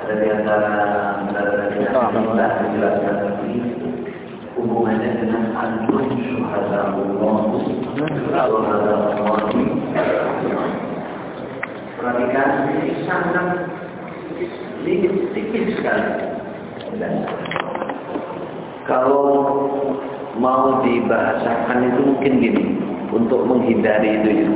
Ada di antara kita dijelaskan tadi hubungannya dengan antum syuhada Allah. Perhatikan ini sangat tipis sekali. Kalau mau dibahasakan itu mungkin gini, untuk menghindari itu.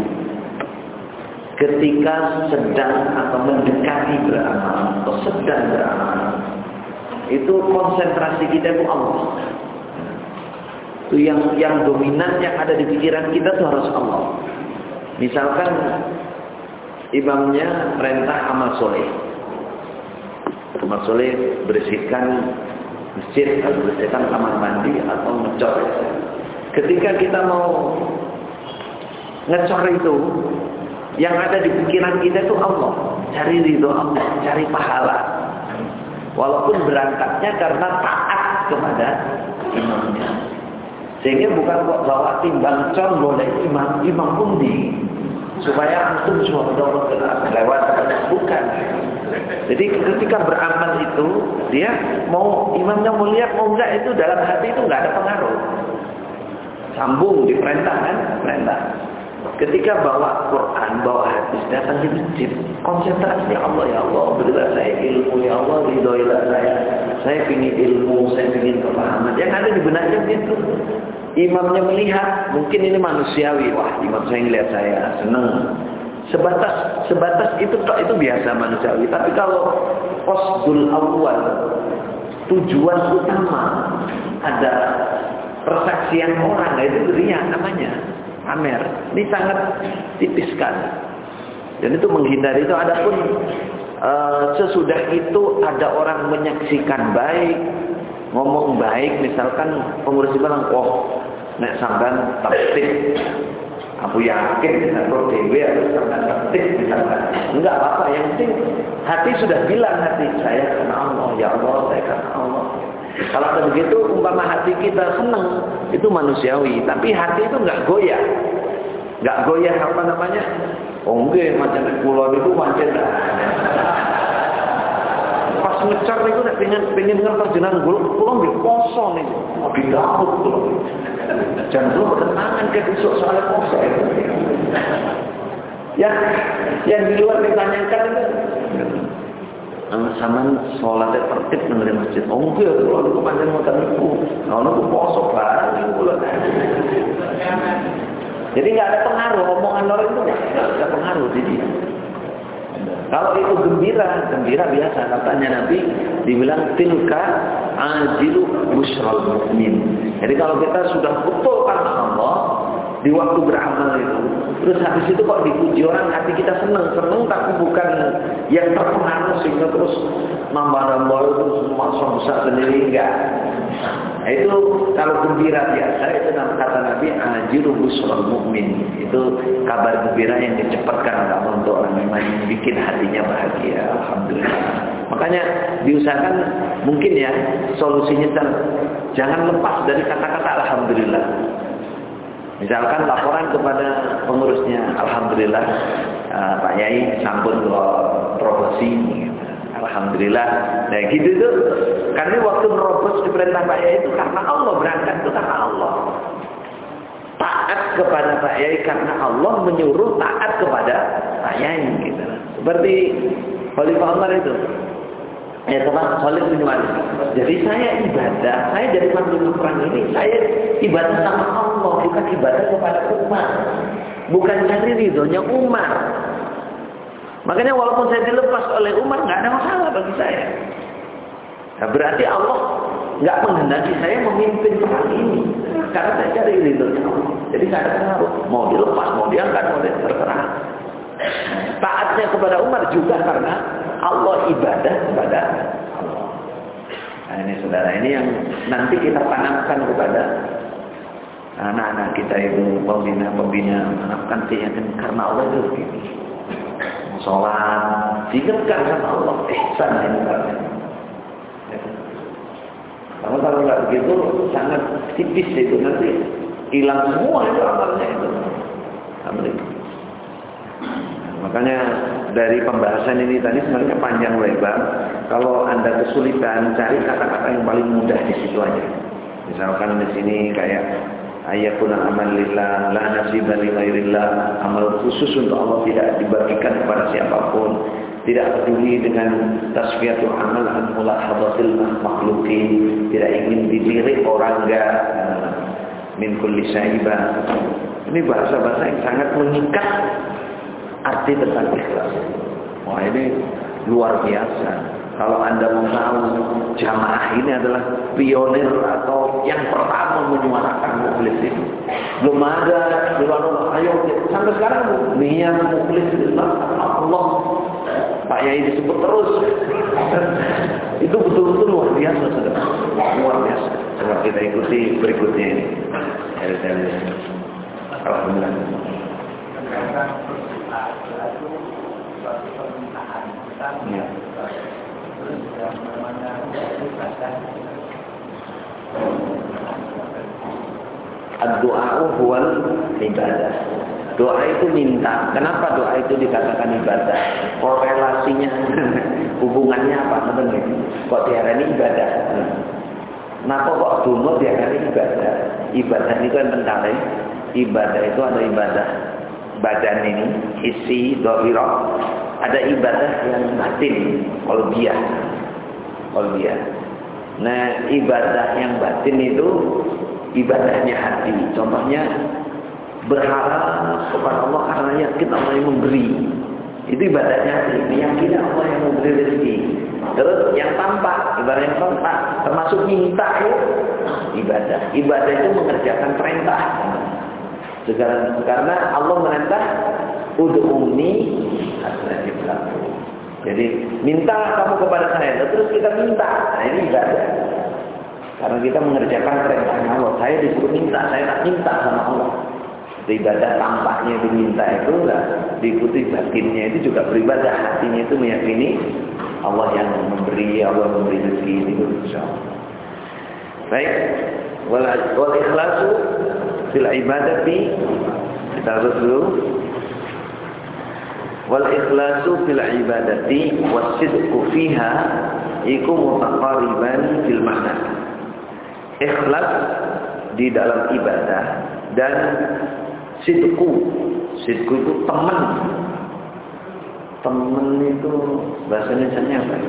Ketika sedang atau mendekati beramal atau sedang beramal, itu konsentrasi kita itu Allah. Itu yang dominan yang ada di pikiran kita itu harus Allah. Misalkan imamnya perintah amal soleh. Amal soleh bersihkan masjid atau bersihkan kamar mandi atau ngecor. Ketika kita mau ngecor itu, yang ada di pikiran kita itu Allah, cari ridho Allah, cari pahala. Walaupun berangkatnya karena taat kepada imamnya. Sehingga bukan kok bawa timbang con boleh imam pundi supaya antum sudah lewat, bukan. Jadi ketika beramal itu dia mau imamnya mau lihat mau enggak, itu dalam hati itu enggak ada pengaruh. Sambung diperintah kan, perintah. Ketika bawa Quran, bawa hadis, datang di masjid, konsentrasi Allah, ya Allah, berilah saya ilmu, ya Allah, ridhoilah saya ingin ilmu, saya ingin kepahaman. Yang ada di benaknya begitu. Imamnya melihat, mungkin ini manusiawi, wah imam saya ngelihat saya, senang. Sebatas itu biasa manusiawi. Tapi kalau qasdul awal, tujuan utama ada persaksian orang, itu riya namanya. Amer, ini sangat tipis sekali. Dan itu menghindari itu. Adapun sesudah itu ada orang menyaksikan baik, ngomong baik, misalkan pengurus bilang, oh, nek sampean tertib, aku yakin kalau dewe harus sampean tertib misalkan. Enggak apa-apa, yang penting hati sudah bilang, hati saya karena Allah, ya Allah, saya karena Allah. Kalau begitu umpama hati kita senang, itu manusiawi, tapi hati itu enggak goyah. Enggak goyah apa namanya? Oh nggih, macam kula niku pancen pas ngecor niku nek pengen ngertos jenengan kula nggih poso niku. Abi Daud kula. Jangan kula bertentangan ke besok soal poso. Yang di luar ditanyakan itu sama sholatnya tertib di masjid. Oh enggak, kalau itu panjang makan itu, kalau itu poso barang itu. Jadi nggak ada pengaruh, omongan orang itu nggak ada pengaruh di dia. Kalau itu gembira biasa. Katanya Nabi dibilang tilka ajilu busral mukmin. Jadi kalau kita sudah betul karena Allah di waktu beramal itu, terus habis itu kok dipuji orang, hati kita senang tapi bukan yang terpengaruh sehingga terus nambah terus masuk besar sendiri, enggak. Nah, itu kalau gembira biasa itu kata Nabi ajiru busral mukmin, itu kabar gembira yang dicepatkan Allah untuk orang yang bikin hatinya bahagia. Alhamdulillah. Makanya diusahakan mungkin ya solusinya jangan lepas dari kata-kata alhamdulillah. Misalkan laporan kepada pengurusnya, alhamdulillah Pak Yai sampun ke promosi, alhamdulillah. Nah gitu tuh, karena waktu merobos di perintah Pak Yai itu karena Allah, berangkat itu karena Allah. Taat kepada Pak Yai karena Allah menyuruh taat kepada Pak Yai. Gitu. Seperti Khalifah Umar itu. Ya teman Khalid bin Walid. Jadi saya ibadah, saya jadi panglima perang ini, saya ibadah sama Allah, bukan ibadah kepada umat. Bukan cari ridhonya umat. Makanya walaupun saya dilepas oleh Umar, nggak ada masalah bagi saya. Nah, berarti Allah nggak menghendaki saya memimpin perang ini, karena saya cari ridhonya Allah. Jadi nggak ada pengaruh. Mau dilepas, mau diangkat, mau terserah. Taatnya kepada Umar juga karena Allah, ibadah kepada Allah. Nah ini saudara, ini yang nanti kita tanamkan kepada anak-anak kita itu, pembina tanamkan keyakinan karena Allah itu begini. Sholat diingatkan sama Allah, ihsan ini karena. Kalau nggak begitu sangat tipis itu, nanti hilang semua itu amalnya itu. Alhamdulillah. Makanya dari pembahasan ini tadi sebenarnya panjang lebar. Kalau Anda kesulitan, cari kata-kata yang paling mudah di situ aja. Misalkan di sini kayak ayakuna amal lillah, la nasiba li ghairillah, amal khusus untuk Allah tidak dibagikan kepada siapapun, tidak peduli dengan tasfiyatul amal an mulahadatil makhluqin, tidak ingin dilirik orang enggak, min kulli syaiba. Ini bahasa-bahasa yang sangat mengikat arti tentang ikhlas. Wah, ini luar biasa. Kalau Anda mau tahu, jamaah ini adalah pionir atau yang pertama menyuarakan mukhlis ini. Belum ada, ayo sampai sekarang niat mukhlis Allah. Pak Yai disebut terus. Itu betul-betul luar biasa, saudara. Luar biasa. Coba kita ikuti berikutnya ini. Alhamdulillah. Ya. Ad-du'a'u huwal ibadah. Doa itu minta. Kenapa doa itu dikatakan ibadah? Korelasinya, hubungannya apa? Kok diarani ibadah? Kenapa kok dungo diarani ibadah? Ibadah itu yang pentale. Ibadah itu ada ibadah badan ini, isi, dohirah. Ada ibadah yang batin, qalbiyah. Nah, ibadah yang batin itu ibadahnya hati. Contohnya berharap kepada Allah karena yakin Allah yang memberi. Itu ibadahnya hati. Meyakini Allah yang memberi rezeki. Terus yang tampak, ibadah yang tampak, termasuk minta ya, ibadah. Ibadah itu mengerjakan perintah. Karena Allah merintah ud'uni astajib lakum. Jadi minta kamu kepada saya, terus kita minta. Nah, ini ibadah. Karena kita mengerjakan perintahnya Allah. Saya disuruh minta, saya tak minta sama Allah. Ibadah tampaknya itu minta itu enggak diikuti batinnya itu juga beribadah, hatinya itu meyakini Allah yang memberi, Allah memberi rezeki itu insyaallah. Baik, wal ikhlasu fil ibadati, kita terus dulu. Wal ikhlasu fil ibadati wasidqu fiha iku mutaqariban fil makna. Ikhlas di dalam ibadah dan sidqu itu teman itu bahasa Indonesianya apa?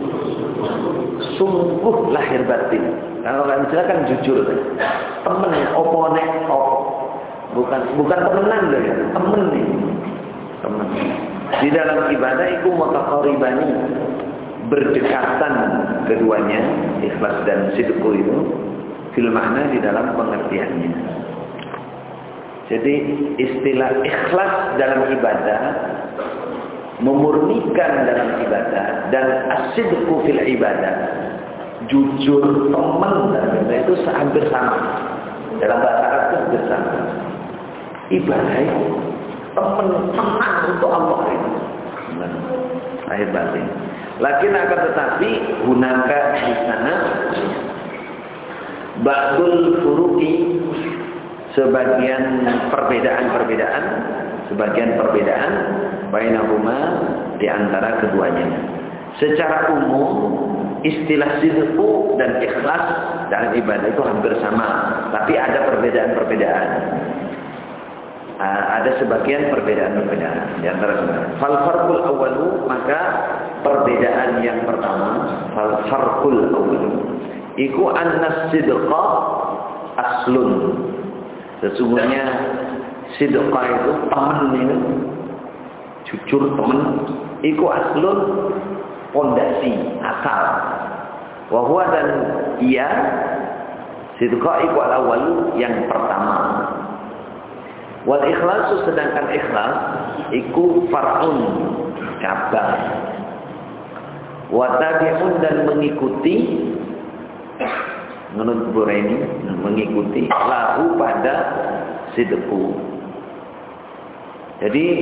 Sungguh lahir batin. Kalau kan kan jujur, temennya oponek, bukan temenan loh ya, temen nih, temen. Di dalam ibadah itu mutaqaribani, berdekatan keduanya, ikhlas dan sidqu itu fil makna di dalam pengertiannya. Jadi istilah ikhlas dalam ibadah, memurnikan dalam ibadah, dan as-sidqu fil ibadah, jujur, teman dalam ibadah itu hampir sama. Dalam bahasa Arab itu hampir sama. Ibadah itu teman tenang untuk Allah itu. Lahir batin. Lakin akan tetapi hunaka di sana ba'dul furuqi, sebagian perbedaan bainahuma di antara keduanya. Secara umum istilah sidqu dan ikhlas dalam ibadah itu hampir sama, tapi ada perbedaan-perbedaan. Ada sebagian perbedaan di antara keduanya. Fal farqul awwalu, maka perbedaan yang pertama, fal farqul awwalu iku anna sidqa aslun. Sesungguhnya sidqa itu teman itu, jujur teman, iku aslun, pondasi, asal. Wa huwa, dan ia sidqa iku al-awwal, yang pertama. Wal ikhlasu, sedangkan ikhlas iku far'un, cabang. Wa tabi'un, dan mengikuti, menurut Buraini, mengikuti lahu pada sidqu. Jadi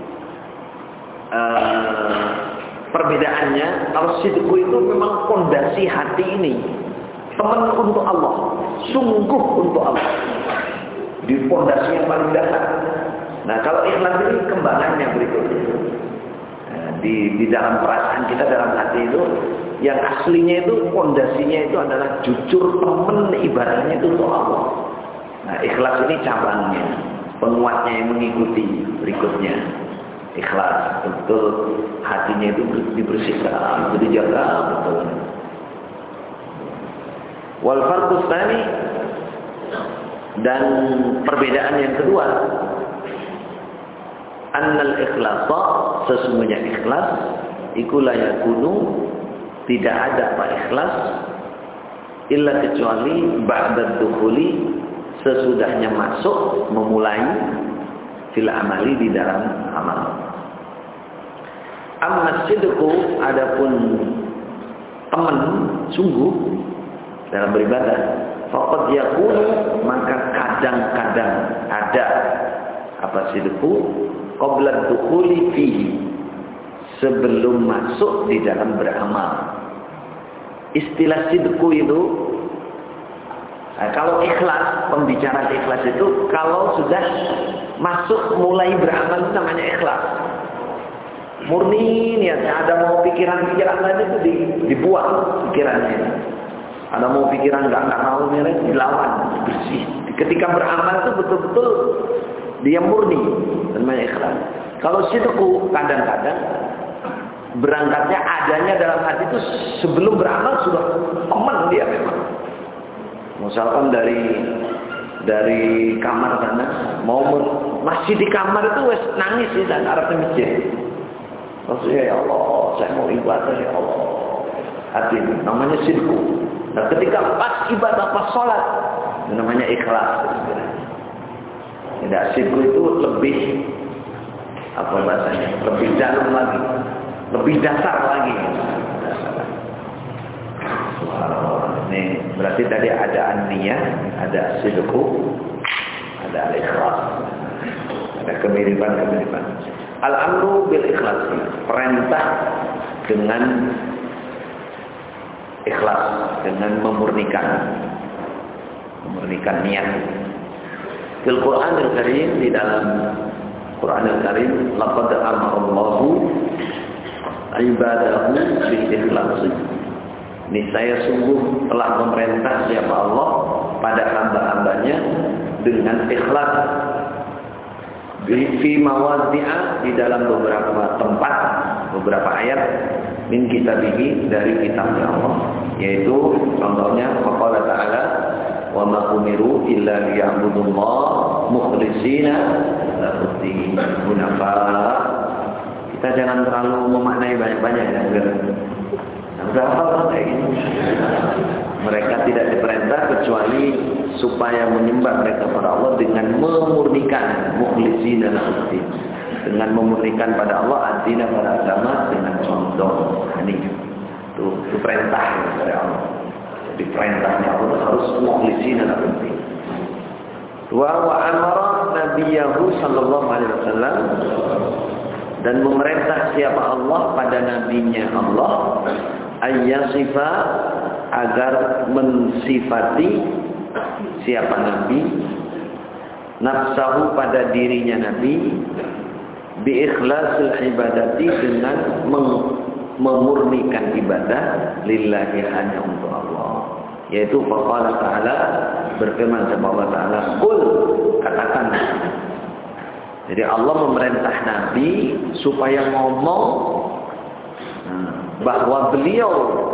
perbedaannya, kalau sidqu itu memang fondasi hati ini, teman untuk Allah, sungguh untuk Allah, di fondasi yang paling dasar. Nah, kalau ikhlas ini kembangannya berikutnya. Di dalam perasaan kita, dalam hati itu yang aslinya itu fondasinya itu adalah jujur, temen ibadahnya itu untuk Allah. Nah, ikhlas ini cabangnya, penguatnya yang mengikuti berikutnya. Ikhlas, betul hatinya itu dibersihkan, itu dijaga betul. Wal farqus tsani, dan perbedaan yang kedua, annal ikhlasa, sesungguhnya ikhlas iku la yakunu, tidak ada apa ikhlas illa kecuali ba'da dukhuli, sesudahnya masuk, memulai fil amali, di dalam amal. Amma sidqu, adapun teman sungguh dalam beribadah, faqad yakunu, maka kadang-kadang ada apa sidqu qabla dukhuli fihi, sebelum masuk di dalam beramal. Istilah sidqu itu, nah, kalau ikhlas, pembicaraan ikhlas itu kalau sudah masuk mulai beramal itu namanya ikhlas. Murni niatnya, ada mau pikiran-pikiran lain itu dibuang pikirannya. Ada mau pikiran nggak mau niat, dilawan, bersih. Ketika beramal itu betul-betul dia murni, namanya ikhlas. Kalau sidqu kadang-kadang berangkatnya adanya dalam hati itu sebelum beramal sudah teman dia memang. Misalkan dari kamar sana mau masih di kamar itu wes nangis di sana arep masjid. Maksudnya ya Allah, saya mau ibadah ya Allah. Hati namanya sidqu. Nah, ketika pas ibadah, pas sholat, namanya ikhlas. Tidak, sidqu itu lebih apa bahasanya? Lebih dalam lagi, lebih dasar lagi. Ini berarti tadi ada an-niyah, ada sidqu, ada al-ikhlas. Ada kemiripan-kemiripan. Al-amru bil ikhlas, perintah dengan ikhlas, dengan memurnikan niat. Fil Quran Al-Karim, di dalam Quran Al-Karim, laqad amarallahu ibadahu bil ikhlas. Ini saya sungguh telah memerintah siapa Allah pada hamba-hambanya dengan ikhlas. Fi mawadhi'a, di dalam beberapa tempat, beberapa ayat min kitabihi, dari kitabnya Allah, yaitu contohnya qala ta'ala wa ma umiru illa liya'budullaha mukhlishina lahu-d-din hunafa. Kita jangan terlalu memaknai banyak-banyak ya, udah hafal kayak gini. Mereka tidak diperintah kecuali supaya menyembah mereka kepada Allah dengan memurnikan mukhlishina lahu-d-din, dengan memurnikan pada Allah ad-din, pada agama, dengan contoh. Ini itu perintah dari Allah. Jadi perintahnya Allah harus mukhlishina lahu-d-din. Wa amara nabiyahu sallallahu alaihi wasallam, dan memerintah siapa Allah pada nabinya Allah, ayyasifa, agar mensifati siapa nabi, nafsahu, pada dirinya nabi, bi ikhlasil ibadati, dengan memurnikan ibadah lillahi, hanya untuk Allah. Yaitu faqala ta'ala, berfirman Allah Ta'ala, qul, katakan. Jadi Allah memerintah nabi supaya ngomong bahwa beliau,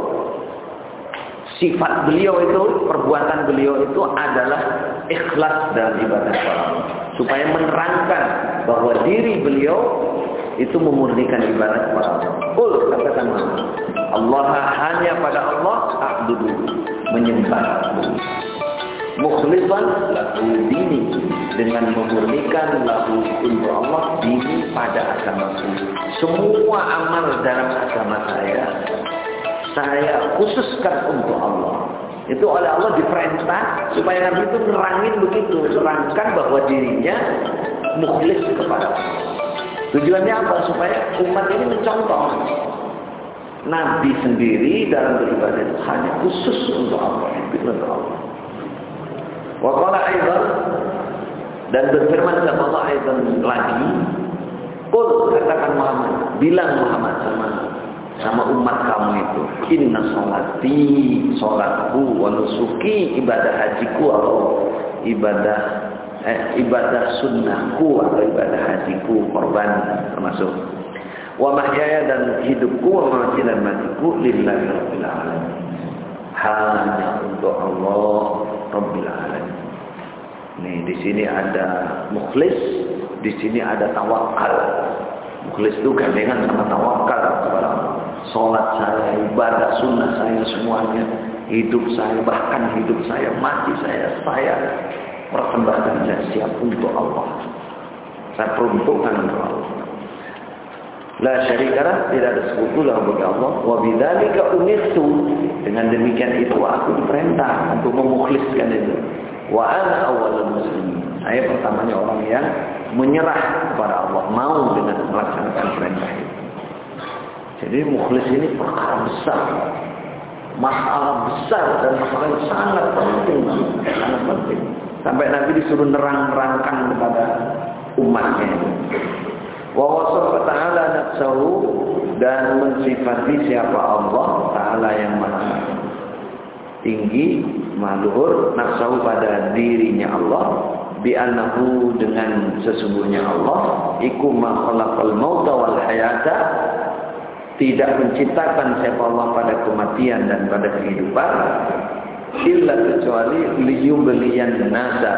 sifat beliau itu, perbuatan beliau itu adalah ikhlas dalam ibadah kepada Allah, supaya menerangkan bahwa diri beliau itu memurnikan ibadah kepada Allah. Qul, katakan Allah, hanya pada Allah a'budu, menyembah, mukhlishan lahu dini, dengan memurnikan lahu, untuk Allah, dini, pada agamaku. Semua amal dalam agama saya khususkan untuk Allah. Itu oleh Allah diperintah supaya Nabi itu nerangin begitu, nerangkan bahwa dirinya mukhlis kepada Allah. Tujuannya apa? Supaya umat ini mencontoh Nabi sendiri dalam beribadah itu hanya khusus untuk Allah, untuk Allah. Wa qala aidan, dan berfirman kepada Allah aidan lagi, qul, katakan Muhammad, bilang Muhammad sama sama umat kamu itu. Inna sholati, sholatku, wa nusuki, ibadah hajiku atau ibadah sunnahku atau ibadah hajiku, korban termasuk. Wa mahyaya dan hidupku, wa mamati dan matiku lillahi rabbil alamin. Hanya untuk Allah Rabbil alamin. Nih di sini ada mukhlis, di sini ada tawakal. Mukhlis itu gandengan sama tawakal kepada Allah. Salat saya, ibadah sunnah saya semuanya, hidup saya, bahkan hidup saya, mati saya persembahkan dan siap untuk Allah. Saya peruntukkan untuk Allah. La syarikalah, tidak ada sekutulah bagi Allah. Wa bidzalika umirtu, dengan demikian itu aku diperintah untuk memukhliskan itu. Wa ana awwalul muslimin, saya pertamanya orang yang menyerah kepada Allah, mau dengan melaksanakan perintah itu. Jadi mukhlis ini perkara besar, masalah besar dan masalah yang sangat penting, sangat penting. Sampai Nabi disuruh nerang-nerangkan kepada umatnya. Wa wasafa ta'ala nafsahu, dan mensifati siapa Allah Ta'ala yang maha tinggi, maha luhur, nafsahu pada dirinya Allah, bi'annahu dengan sesungguhnya Allah, iku ma khalaqal mauta wal hayata, tidak menciptakan siapa Allah pada kematian dan pada kehidupan, illa kecuali liyubliyan nasa,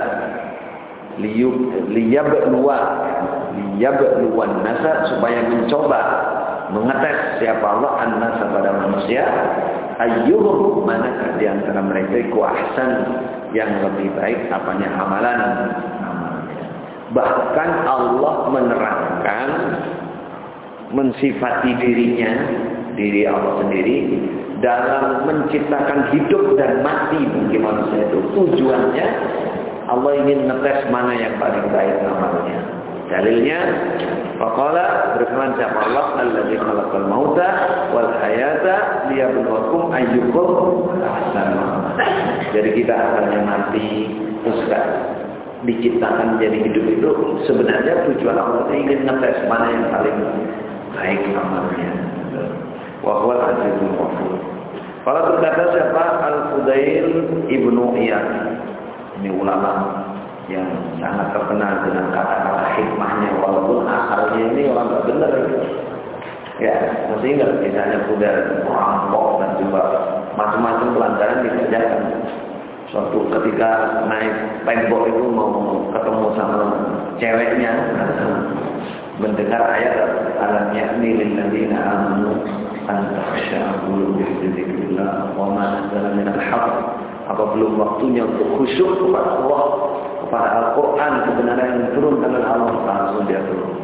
liyabluwan nasa, supaya mencoba mengetes siapa Allah an-nasa pada manusia, ayyuhum, manakah di antara mereka iku ahsan, yang lebih baik apanya amalan. Bahkan Allah menerangkan, mensifati dirinya, diri Allah sendiri dalam menciptakan hidup dan mati bagi manusia itu. Tujuannya Allah ingin ngetes mana yang paling baik amalnya. Dalilnya, faqala, berfirman siapa Allah, allazi khalaqal mauta wal hayata liyabluwakum ayyukum ahsanu amala. Jadi kita asalnya mati, terus diciptakan jadi hidup itu sebenarnya tujuan Allah ingin ngetes mana yang paling baik amalnya. Wa huwal azizul ghafur. Para berkata siapa? Al-Fudail Ibnu Iyad. Ini ulama yang sangat terkenal dengan kata-kata hikmahnya, walaupun asalnya ini orang tak benar. Ya, masih ingat misalnya Fudail perampok dan juga macam-macam pelantaran dikerjakan. Suatu ketika naik tembok itu mau ketemu sama ceweknya, mendengar ayat alam ya'ni lil ladzina amanu an takhsha'a qulubuhum li dzikrillah wa ma nazala minal haqq. Apa belum waktunya untuk khusyuk kepada Allah, kepada Al-Quran, kebenaran yang turun dari Allah, langsung dia turun.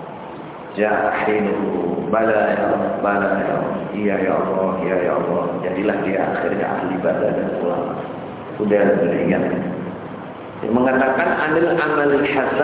Jahinu, bala ya Allah, bala ya Allah, iya ya Allah, iya ya Allah. Jadilah dia akhirnya ahli ibadah dan ulama. Sudah beringat. Dia mengatakan anil amalil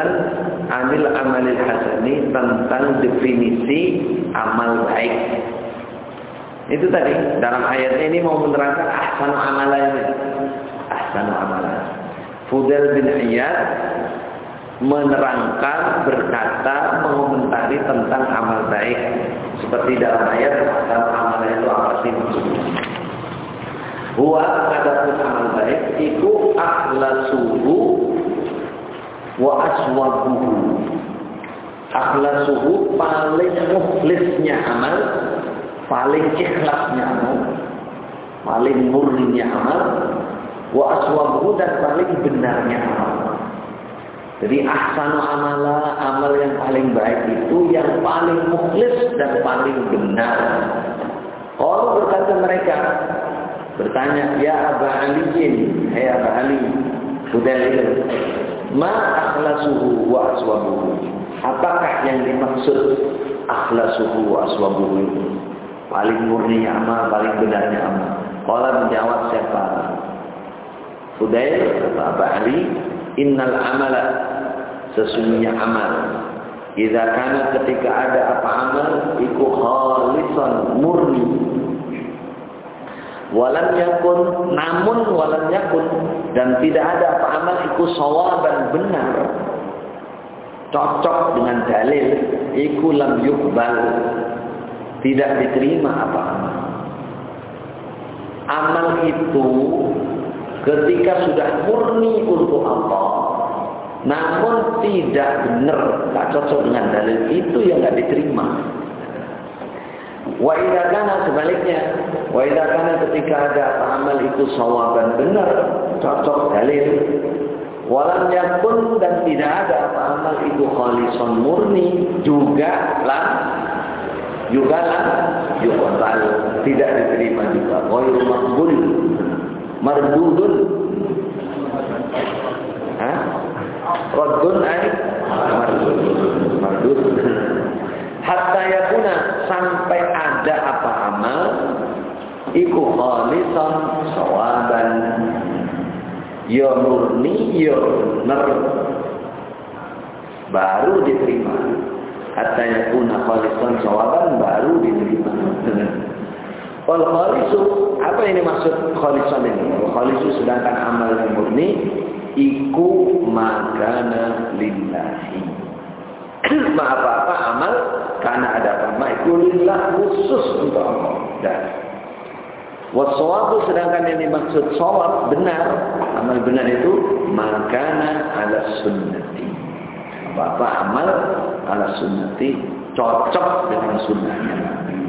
hasani, tentang definisi amal baik. Itu tadi dalam ayatnya ini mau menerangkan ahsanu amalan. Ahsanu amalan. Fudail bin Iyad menerangkan, berkata, mengomentari tentang amal baik. Seperti dalam ayat ahsanu amalan itu apa sih maksudnya? Huwa, adapun amal baik iku akhlasuhu wa aswabuhu. Akhlasuhu paling mukhlisnya amal, paling ikhlasnya amal, paling murninya amal, wa aswabuhu, dan paling benarnya amal. Jadi ahsanu amala, amal yang paling baik itu yang paling mukhlis dan paling benar. Kalau berkata mereka, bertanya, ya Aba Aliin, hai Aba Ali, Fudail, ma akhlasuhu wa aswabuhu. Apakah yang dimaksud akhlasuhu wa aswabuhu itu? Paling murninya amal, paling benarnya amal. Qala, menjawab siapa? Fudail atau Aba Ali, innal amala, sesungguhnya amal, idza kana, ketika ada apa amal, iku khalisan, murni, walam yakun, namun walam yakun, dan tidak ada apa amal iku shawaban, benar, cocok dengan dalil, iku lam yuqbal, tidak diterima apa amal. Amal itu ketika sudah murni untuk Allah, namun tidak benar, tak cocok dengan dalil, itu yang nggak diterima. Wa idza kana sebaliknya, wa idza kana ketika ada amal itu sawaban benar, cocok dalil, walam yakun dan tidak ada amal itu khalisan murni, juga lah yuqbal, tidak diterima juga. Ghairu maqbul, mardudun. Raddun ay mardud. Hatta yakuna, sampai ada apa amal iku khalisan sawaban, ya murni ya benar, baru diterima. Hatta yakuna khalisan sawaban, baru diterima. Wal khalisu, apa ini maksud khalisan ini? Wal khalisu, sedangkan amal yang murni iku makana lillahi. Apa-apa amal karena ada apa iku lillah, khusus untuk Allah. Dan wassawabu, sedangkan yang dimaksud shawab benar, amal benar itu makana ala sunnati. Apa-apa amal ala sunnati, cocok dengan sunnahnya.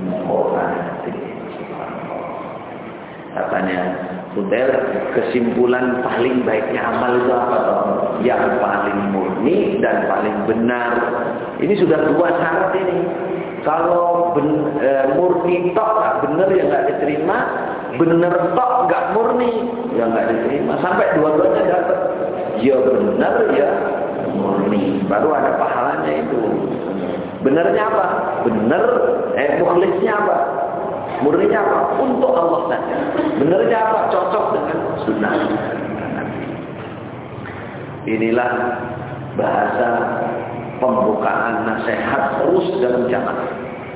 Katanya Fudel, kesimpulan paling baiknya amal itu apa? Yang paling murni dan paling benar. Ini sudah dua syarat ini. Kalau murni tok nggak benar, ya nggak diterima. Benar tok nggak murni, ya nggak diterima. Sampai dua-duanya dapat. Ya benar, ya murni. Baru ada pahalanya itu. Benarnya apa? Benar. Mukhlisnya apa? Murninya apa? Untuk Allah saja. Benarnya apa? Cocok dengan sunnah. Inilah bahasa pembukaan nasihat terus dalam jamaah.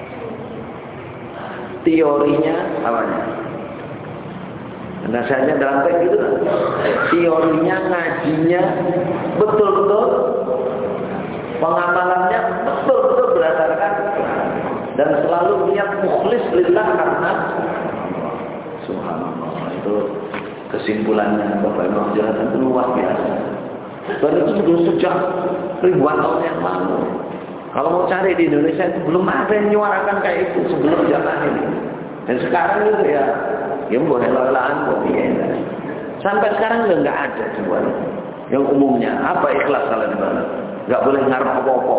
Teorinya awalnya. Nasihatnya dalam teks itu. Teorinya, ngajinya betul-betul, pengamalannya betul-betul berdasarkan dan selalu niat mukhlis lillah karena subhanallah. Itu kesimpulannya Bapak Imam Jalatan itu luar biasa. Dan itu sudah sejak ribuan tahun yang lalu. Kalau mau cari di Indonesia itu belum ada yang menyuarakan kayak itu sebelum zaman ini. Dan sekarang itu ya boleh lalaan boleh. Sampai sekarang nggak ada semuanya. Yang umumnya apa ikhlas kalau di mana? Nggak boleh ngarep apa-apa.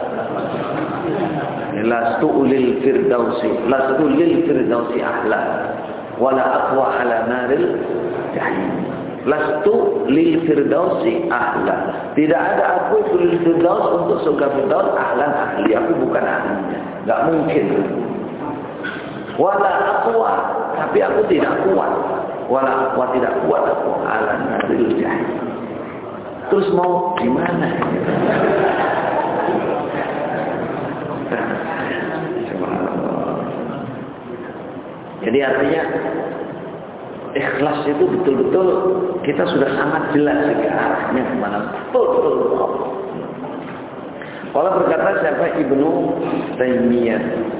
Lastu lil firdausi ahla wala aqwa ala naril jahim. Lastu lil firdausi ahla. Tidak ada aku itu lil firdaus, untuk surga firdaus ahlan ahli. Aku bukan ahlinya. Enggak mungkin. Wala aqwa, tapi aku tidak kuat. Wala aqwa, tidak kuat aku ala naril jahim. Terus mau gimana? Jadi artinya ikhlas itu betul-betul kita sudah sangat jelas ke arahnya kemana, betul-betul. Kalau berkata siapa Ibnu Taimiyah,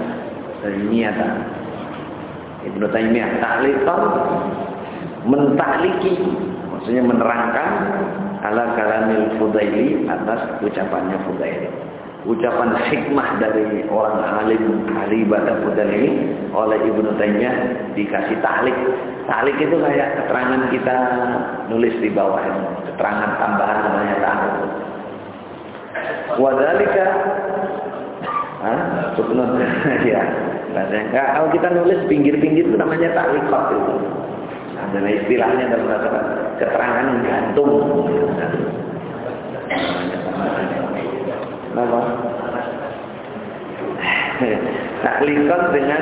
ta'liqan, mentakliki, maksudnya menerangkan ala kalamil Fudaili, atas ucapannya Fudaili. Ucapan hikmah dari orang alim ahli ibadah Fudaili oleh Ibnu Taimiyah dikasih ta'liq. Ta'liq itu kayak keterangan kita nulis di bawah ini, keterangan tambahan namanya ta'liq. Wadzalika footnote ya. Kalau kita nulis pinggir-pinggir itu namanya ta'liqat itu. Ada istilahnya dalam bahasa keterangan gantung. Apa? Ta'liqat dengan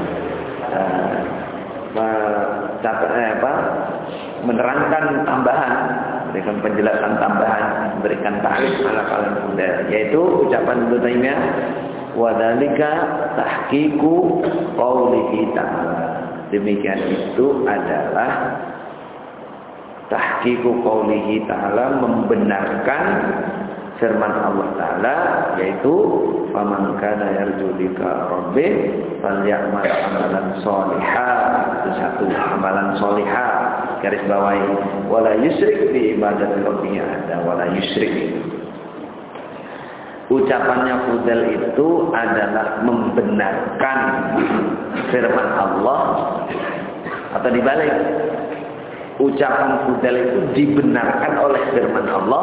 menerangkan tambahan, berikan penjelasan tambahan, berikan ta'liq ala kalam Buddha, yaitu ucapan Ibnu Taimiyah, wa dzalika tahqiqu qaulihi ta'ala. Demikian itu adalah tahqiqu qaulihi ta'ala, membenarkan firman Allah Ta'ala, yaitu faman kana yarju liqa rabbih falyamal amalan sholihan. Itu satu, amalan sholihah, garis bawahi, wala yusyrik bi ibadati rabbih ahada, wala yusyrik. Ucapannya Fudail itu adalah membenarkan firman Allah, atau dibalik, ucapan Fudail itu dibenarkan oleh firman Allah.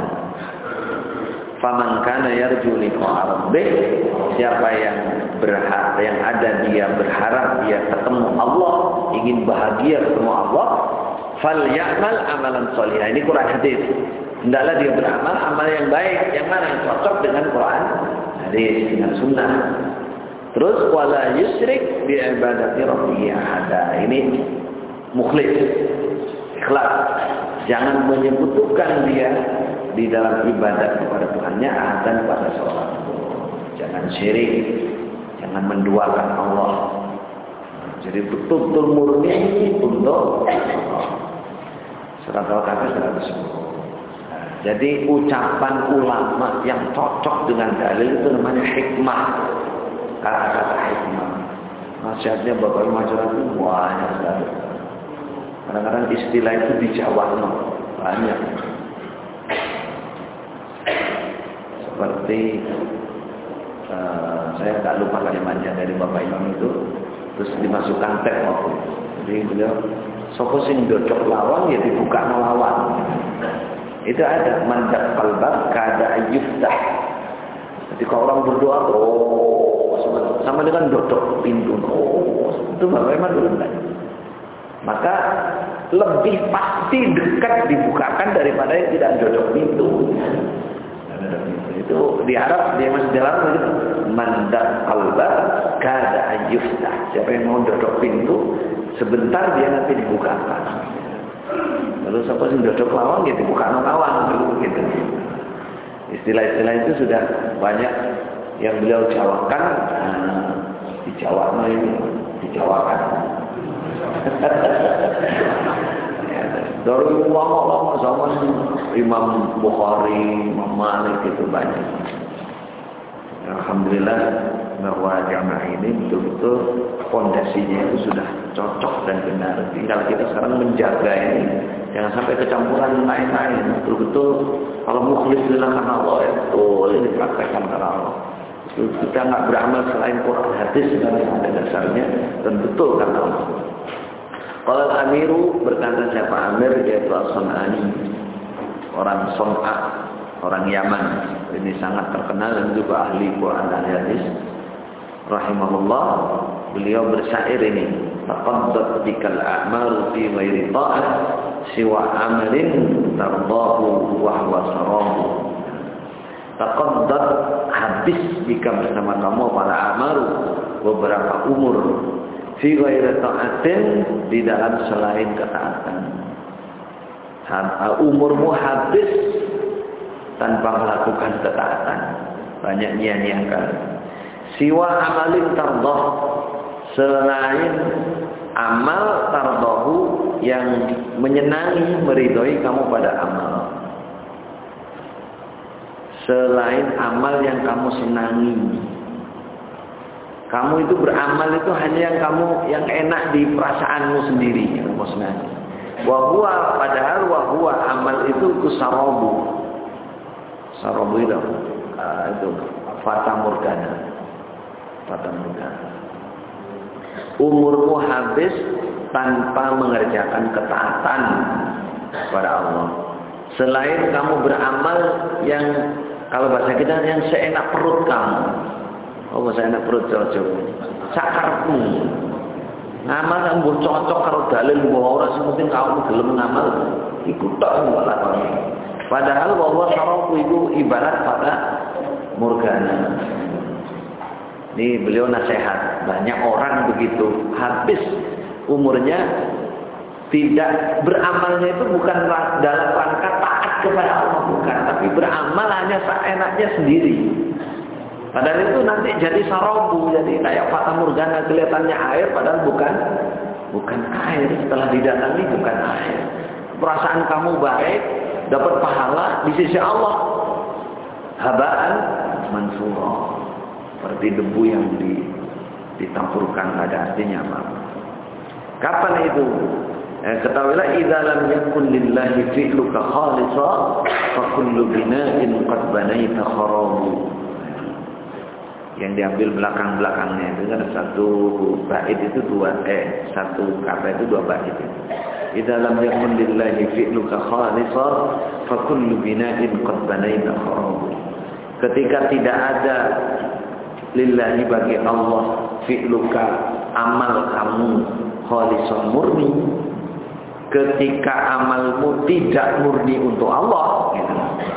Faman kana yarju liqa rabbih, siapa yang berharap, yang ada dia berharap dia ketemu Allah, ingin bahagia ketemu Allah, falyamal amalan sholihan. Ini Quran hadis. Hendaklah dia beramal amal yang baik, yang mana yang cocok dengan Quran hadis, dengan sunnah. Terus wala yusyrik bi ibadati rabbih ahada. Ini mukhlis, ikhlas. Jangan menyebutkan dia di dalam ibadat kepada Tuhannya ahadan pada seorang. Jangan syirik, jangan menduakan Allah. Jadi betul-betul murni untuk Allah. Surat Al-Kahfi 110. Jadi ucapan ulama yang cocok dengan dalil itu namanya hikmah. Kata-kata hikmah. Nasihatnya Bapak Masyarakat itu banyak sekali. Kadang-kadang istilah itu dijawab banyak. Seperti saya tak lupa kalimatnya dari Bapak Imam itu, terus dimasukkan tag waktu. Jadi beliau sapa sing ndocok lawang ya dibuka lawang. Itu ada mandak qalbak kada yuftah. Jadi kalau orang berdoa sama dengan dodok pintu. Itu bagaimana dulu? Maka lebih pasti dekat dibukakan daripada yang tidak dodok pintu. Itu diharap dia masih dalam mandak qalbak kada yuftah. Siapa yang mau dodok pintu sebentar dia nanti dibukakan. Lalu siapa sih dodok lawang ya dibuka lawang dulu gitu. Istilah-istilah itu sudah banyak yang beliau jawabkan, dijawakan. Dari ulama-ulama zaman Imam Bukhari, Imam Malik itu banyak. Alhamdulillah bahwa jamaah ini betul-betul fondasinya itu sudah cocok dan benar. Tinggal kita sekarang menjaga ini, jangan sampai kecampuran lain-lain. Betul-betul kalau mukhlis lillah karena Allah itu dipraktekkan karena Allah. Kita nggak beramal selain Quran hadis dan ada dasarnya dan betul karena Allah. Kalau Amiru berkata siapa Amir yaitu As-Sun'ani, orang Son'a, orang Yaman. Ini sangat terkenal dan juga ahli Quran dan hadis. Rahimahullah, beliau bersyair ini, taqaddat bikal a'malu fi ghairi ta'ah siwa amalin tardahu wa huwa sarahu. Taqaddat, habis bika bersama kamu para amalu beberapa umur fi ghairi ta'atin, di dalam selain ketaatan. Umurmu habis tanpa melakukan ketaatan, banyak nyanyiakan. Siwa amalin tardah, selain amal tardahu yang menyenangi, meridhoi kamu pada amal. Selain amal yang kamu senangi. Kamu itu beramal itu hanya yang enak di perasaanmu sendiri, yang kamu senangi. Wahua, padahal wahua amal itu sarabu. Sarabu itu fata morgana. Umurmu habis tanpa mengerjakan ketaatan kepada Allah. Selain kamu beramal yang kalau bahasa kita yang seenak perut kamu. Oh, bahasa enak perut cocok. Sakarmu. Ngamal yang cocok kalau dalil bahwa orang sepenting kamu gelem ngamal ikut tak lakoni. Padahal bahwa sarafu itu ibarat pada morgana. Ini beliau nasihat, banyak orang begitu habis umurnya tidak beramalnya itu bukan dalam rangka taat kepada Allah, bukan, tapi beramal hanya seenaknya sendiri. Padahal itu nanti jadi sarabu, jadi kayak fata morgana, kelihatannya air padahal bukan air, setelah didatangi bukan air. Perasaan kamu baik, dapat pahala di sisi Allah. habaan mansura, seperti debu yang ditampurkan, ada artinya apa. Kapan itu? Ketahuilah idza lam yakun lillahi fi'luka khalisa fa kullu bina'in qad banaita kharabu. Yang diambil belakang-belakangnya itu kan satu bait itu satu kata itu dua bait itu. Idza lam yakun lillahi fi'luka khalisa fa kullu bina'in qad banaita kharabu. Ketika tidak ada lillahi bagi Allah fi'luka, amal kamu khalisan murni, ketika amalmu tidak murni untuk Allah, gitu.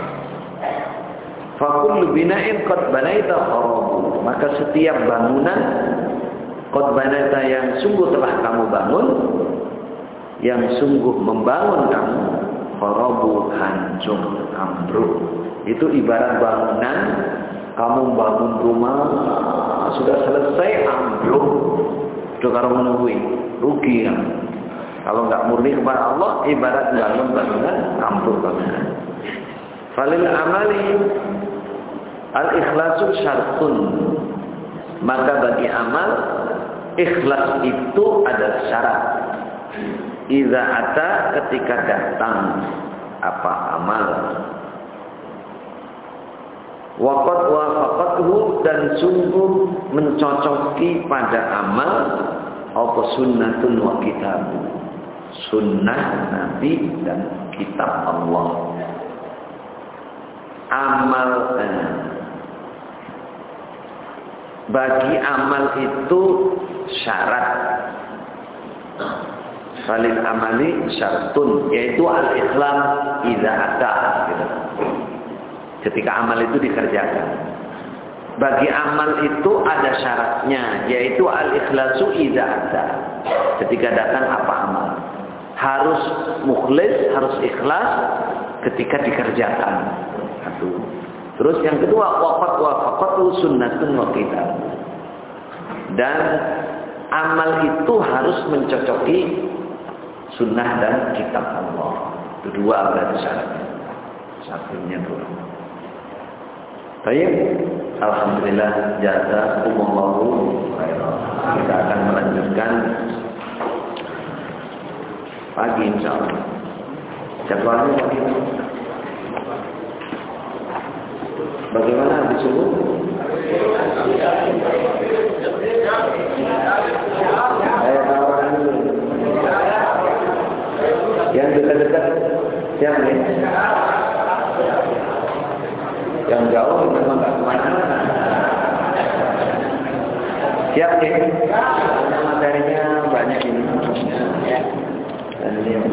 Fa kullu bina'in qad banaita kharabu, maka setiap bangunan qad banaita yang sungguh telah kamu bangun, yang sungguh membangun kamu, kharabu hancur ambruk. Itu ibarat bangunan, kamu bangun rumah sudah selesai ambruk, itu kalau menunggu rugi ya. Kalau nggak murni kepada Allah, ibarat bangun bangunan ambruk bangunan. Falil amali al-ikhlasu syartun, maka bagi amal ikhlas itu adalah syarat. Idza ata, ketika datang apa amal, waqad wafaqathu, dan sungguh mencocoki pada amal apa sunnatun wa kitab, sunnah Nabi dan kitab Allah. Amal bagi amal itu syarat. Falil amali syartun, yaitu al-ikhlas idza ata, gitu. Ketika amal itu dikerjakan, bagi amal itu ada syaratnya, yaitu al-ikhlasu idza ata. Ketika datang apa amal, harus mukhlis, harus ikhlas ketika dikerjakan. Satu. Terus yang kedua, waqad wafaqatu sunnatun wa kitab, dan amal itu harus mencocoki sunnah dan kitab Allah. Itu dua berarti syaratnya. Satunya dulu. Baik, alhamdulillah, jazakumullahu khairan. Kita akan melanjutkan pagi insyaallah. Jadwalnya pagi. Bagaimana di subuh? Saya tawarkan dulu. Yang dekat-dekat siap nih? Yang jauh memang nggak kemana-mana. Siap nih? Karena materinya banyak ini. Dan ini